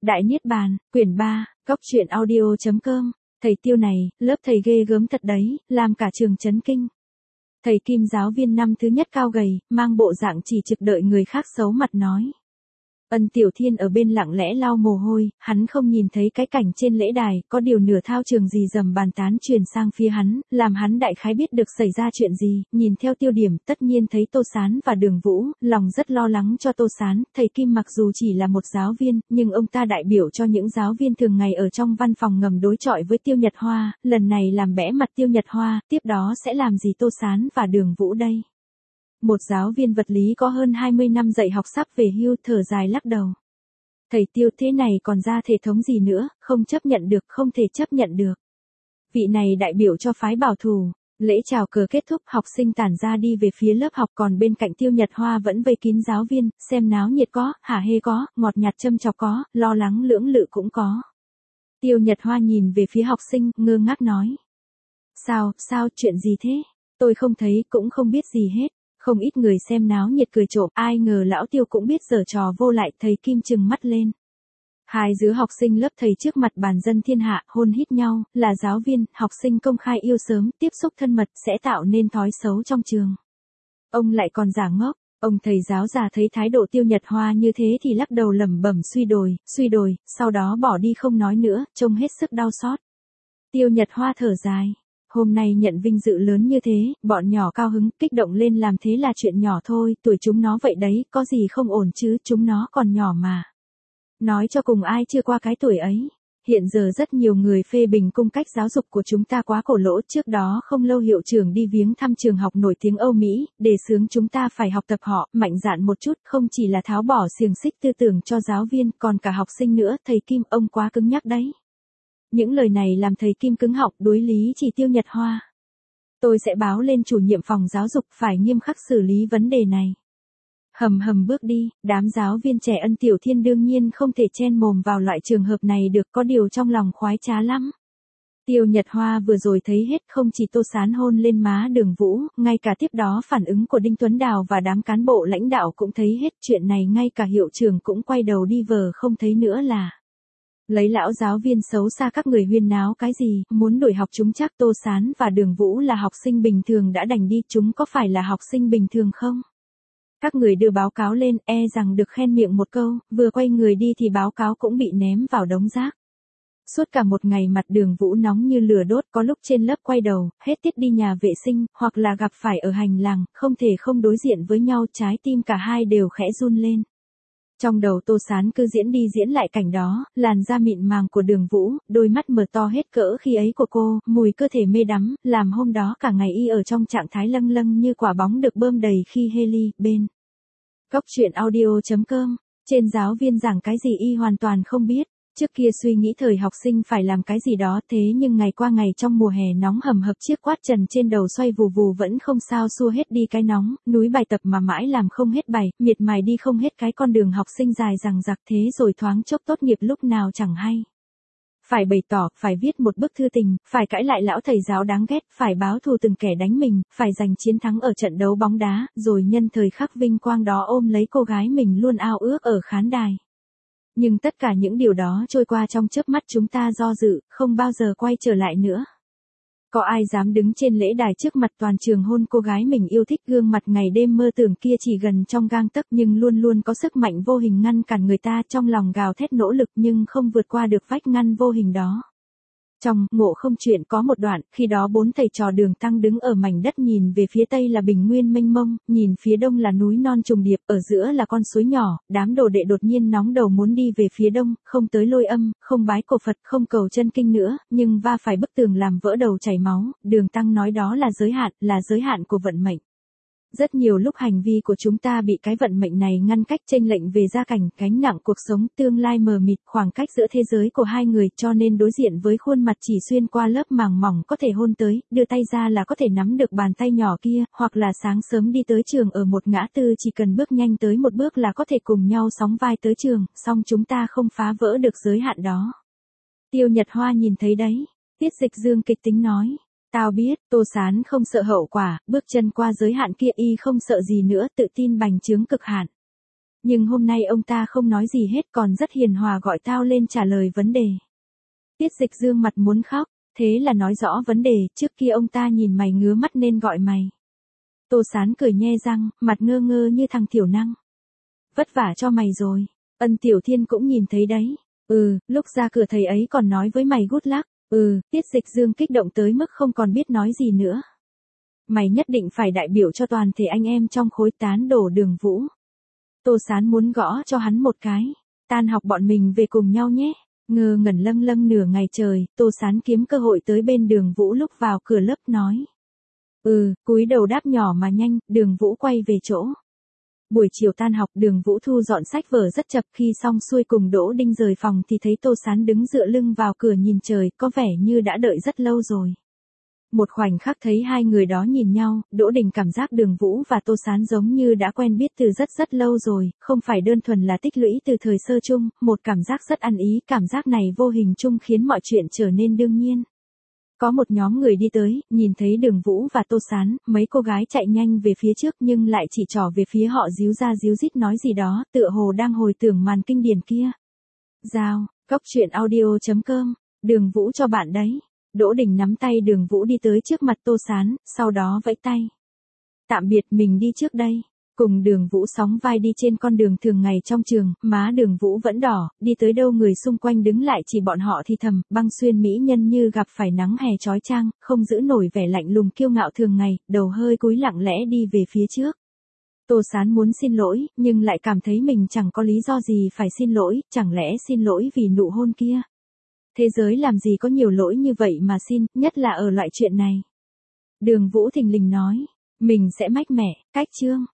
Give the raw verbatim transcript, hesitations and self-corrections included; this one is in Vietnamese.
Đại Niết Bàn, quyển ba, góc truyện audio chấm com. Thầy Tiêu này, lớp thầy ghê gớm thật đấy, làm cả trường chấn kinh. Thầy Kim giáo viên năm thứ nhất cao gầy, mang bộ dạng chỉ trực đợi người khác xấu mặt nói. Ân Tiểu Thiên ở bên lặng lẽ lau mồ hôi, hắn không nhìn thấy cái cảnh trên lễ đài, có điều nửa thao trường gì dầm bàn tán truyền sang phía hắn, làm hắn đại khái biết được xảy ra chuyện gì, nhìn theo tiêu điểm, tất nhiên thấy Tô Sán và Đường Vũ, lòng rất lo lắng cho Tô Sán, thầy Kim mặc dù chỉ là một giáo viên, nhưng ông ta đại biểu cho những giáo viên thường ngày ở trong văn phòng ngầm đối chọi với Tiêu Nhật Hoa, lần này làm bẽ mặt Tiêu Nhật Hoa, tiếp đó sẽ làm gì Tô Sán và Đường Vũ đây? Một giáo viên vật lý có hơn hai mươi năm dạy học sắp về hưu, thở dài lắc đầu. Thầy Tiêu thế này còn ra thể thống gì nữa, không chấp nhận được, không thể chấp nhận được. Vị này đại biểu cho phái bảo thủ. Lễ chào cờ kết thúc, học sinh tản ra đi về phía lớp học, còn bên cạnh Tiêu Nhật Hoa vẫn vây kín giáo viên, xem náo nhiệt có, hả hê có, ngọt nhạt châm chọc có, lo lắng lưỡng lự cũng có. Tiêu Nhật Hoa nhìn về phía học sinh, ngơ ngác nói. Sao, sao, chuyện gì thế? Tôi không thấy, cũng không biết gì hết. Không ít người xem náo nhiệt cười trộm, ai ngờ lão Tiêu cũng biết giở trò vô lại, thầy Kim trừng mắt lên. Hai đứa học sinh lớp thầy trước mặt bàn dân thiên hạ, hôn hít nhau, là giáo viên, học sinh công khai yêu sớm, tiếp xúc thân mật, sẽ tạo nên thói xấu trong trường. Ông lại còn giả ngốc, ông thầy giáo già thấy thái độ Tiêu Nhật Hoa như thế thì lắc đầu lẩm bẩm suy đồi, suy đồi, sau đó bỏ đi không nói nữa, trông hết sức đau xót. Tiêu Nhật Hoa thở dài. Hôm nay nhận vinh dự lớn như thế, bọn nhỏ cao hứng, kích động lên làm thế là chuyện nhỏ thôi, tuổi chúng nó vậy đấy, có gì không ổn chứ, chúng nó còn nhỏ mà. Nói cho cùng ai chưa qua cái tuổi ấy. Hiện giờ rất nhiều người phê bình cung cách giáo dục của chúng ta quá cổ lỗ, trước đó không lâu hiệu trưởng đi viếng thăm trường học nổi tiếng Âu Mỹ, đề xướng chúng ta phải học tập họ, mạnh dạn một chút, không chỉ là tháo bỏ xiềng xích tư tưởng cho giáo viên, còn cả học sinh nữa, thầy Kim, ông quá cứng nhắc đấy. Những lời này làm thầy Kim cứng họng, đối lý chỉ Tiêu Nhật Hoa. Tôi sẽ báo lên chủ nhiệm phòng giáo dục, phải nghiêm khắc xử lý vấn đề này. Hầm hầm bước đi, đám giáo viên trẻ Ân Tiểu Thiên đương nhiên không thể chen mồm vào loại trường hợp này được, có điều trong lòng khoái trá lắm. Tiêu Nhật Hoa vừa rồi thấy hết, không chỉ Tô Sán hôn lên má Đường Vũ, ngay cả tiếp đó phản ứng của Đinh Tuấn Đào và đám cán bộ lãnh đạo cũng thấy hết, chuyện này ngay cả hiệu trưởng cũng quay đầu đi vờ không thấy nữa là. Lấy lão giáo viên xấu xa các người huyên náo cái gì, muốn đuổi học chúng chắc Tô Sán và Đường Vũ là học sinh bình thường đã đành đi, chúng có phải là học sinh bình thường không? Các người đưa báo cáo lên, e rằng được khen miệng một câu, vừa quay người đi thì báo cáo cũng bị ném vào đống rác. Suốt cả một ngày mặt Đường Vũ nóng như lửa đốt, có lúc trên lớp quay đầu, hết tiết đi nhà vệ sinh, hoặc là gặp phải ở hành lang, không thể không đối diện với nhau, trái tim cả hai đều khẽ run lên. Trong đầu Tô Sán cứ diễn đi diễn lại cảnh đó, làn da mịn màng của Đường Vũ, đôi mắt mở to hết cỡ khi ấy của cô, mùi cơ thể mê đắm, làm hôm đó cả ngày y ở trong trạng thái lâng lâng như quả bóng được bơm đầy khi heli, bên. Góc truyện audio chấm com, trên giáo viên giảng cái gì y hoàn toàn không biết. Trước kia suy nghĩ thời học sinh phải làm cái gì đó, thế nhưng ngày qua ngày trong mùa hè nóng hầm hập, chiếc quát trần trên đầu xoay vù vù vẫn không sao xua hết đi cái nóng, núi bài tập mà mãi làm không hết bài, miệt mài đi không hết cái con đường học sinh dài dằng dặc, thế rồi thoáng chốc tốt nghiệp lúc nào chẳng hay. Phải bày tỏ, phải viết một bức thư tình, phải cãi lại lão thầy giáo đáng ghét, phải báo thù từng kẻ đánh mình, phải giành chiến thắng ở trận đấu bóng đá, rồi nhân thời khắc vinh quang đó ôm lấy cô gái mình luôn ao ước ở khán đài. Nhưng tất cả những điều đó trôi qua trong chớp mắt, chúng ta do dự, không bao giờ quay trở lại nữa. Có ai dám đứng trên lễ đài trước mặt toàn trường hôn cô gái mình yêu thích, gương mặt ngày đêm mơ tưởng kia chỉ gần trong gang tấc, nhưng luôn luôn có sức mạnh vô hình ngăn cản người ta, trong lòng gào thét nỗ lực nhưng không vượt qua được vách ngăn vô hình đó. Trong Ngộ Không Chuyện có một đoạn, khi đó bốn thầy trò Đường Tăng đứng ở mảnh đất, nhìn về phía tây là bình nguyên mênh mông, nhìn phía đông là núi non trùng điệp, ở giữa là con suối nhỏ, đám đồ đệ đột nhiên nóng đầu muốn đi về phía đông, không tới Lôi Âm, không bái cổ Phật, không cầu chân kinh nữa, nhưng va phải bức tường làm vỡ đầu chảy máu, Đường Tăng nói đó là giới hạn, là giới hạn của vận mệnh. Rất nhiều lúc hành vi của chúng ta bị cái vận mệnh này ngăn cách, chênh lệch về gia cảnh, gánh nặng cuộc sống, tương lai mờ mịt, khoảng cách giữa thế giới của hai người, cho nên đối diện với khuôn mặt chỉ xuyên qua lớp màng mỏng có thể hôn tới, đưa tay ra là có thể nắm được bàn tay nhỏ kia, hoặc là sáng sớm đi tới trường ở một ngã tư chỉ cần bước nhanh tới một bước là có thể cùng nhau sóng vai tới trường, song chúng ta không phá vỡ được giới hạn đó. Tiêu Nhật Hoa nhìn thấy đấy, Tiết Dịch Dương kịch tính nói. Tao biết, Tô Sán không sợ hậu quả, bước chân qua giới hạn kia y không sợ gì nữa, tự tin bành trướng cực hạn. Nhưng hôm nay ông ta không nói gì hết còn rất hiền hòa gọi tao lên trả lời vấn đề. Tiết Dịch Dương mặt muốn khóc, thế là nói rõ vấn đề, trước kia ông ta nhìn mày ngứa mắt nên gọi mày. Tô Sán cười nhe răng, mặt ngơ ngơ như thằng thiểu năng. Vất vả cho mày rồi, Ân Tiểu Thiên cũng nhìn thấy đấy. Ừ, lúc ra cửa thầy ấy còn nói với mày good luck. Ừ, Tiết Dịch Dương kích động tới mức không còn biết nói gì nữa. Mày nhất định phải đại biểu cho toàn thể anh em trong khối tán đổ Đường Vũ. Tô Sán muốn gõ cho hắn một cái. Tan học bọn mình về cùng nhau nhé. Ngơ ngẩn lâng lâng nửa ngày trời, Tô Sán kiếm cơ hội tới bên Đường Vũ lúc vào cửa lớp nói. Ừ, cúi đầu đáp nhỏ mà nhanh, Đường Vũ quay về chỗ. Buổi chiều tan học Đường Vũ thu dọn sách vở rất chập, khi xong xuôi cùng Đỗ Đinh rời phòng thì thấy Tô Sán đứng dựa lưng vào cửa nhìn trời, có vẻ như đã đợi rất lâu rồi. Một khoảnh khắc thấy hai người đó nhìn nhau, Đỗ Đình cảm giác Đường Vũ và Tô Sán giống như đã quen biết từ rất rất lâu rồi, không phải đơn thuần là tích lũy từ thời sơ chung, một cảm giác rất ăn ý, cảm giác này vô hình chung khiến mọi chuyện trở nên đương nhiên. Có một nhóm người đi tới, nhìn thấy Đường Vũ và Tô Sán, mấy cô gái chạy nhanh về phía trước nhưng lại chỉ trỏ về phía họ díu ra díu dít nói gì đó, tựa hồ đang hồi tưởng màn kinh điển kia. Giao, cốc truyện audio chấm com, Đường Vũ cho bạn đấy. Đỗ Đình nắm tay Đường Vũ đi tới trước mặt Tô Sán, sau đó vẫy tay. Tạm biệt, mình đi trước đây. Cùng Đường Vũ sóng vai đi trên con đường thường ngày trong trường, má Đường Vũ vẫn đỏ, đi tới đâu người xung quanh đứng lại chỉ bọn họ thì thầm, Băng Xuyên mỹ nhân như gặp phải nắng hè chói chang, không giữ nổi vẻ lạnh lùng kiêu ngạo thường ngày, đầu hơi cúi lặng lẽ đi về phía trước. Tô Sán muốn xin lỗi, nhưng lại cảm thấy mình chẳng có lý do gì phải xin lỗi, chẳng lẽ xin lỗi vì nụ hôn kia. Thế giới làm gì có nhiều lỗi như vậy mà xin, nhất là ở loại chuyện này. Đường Vũ thình lình nói, mình sẽ mách mẹ, cách chương.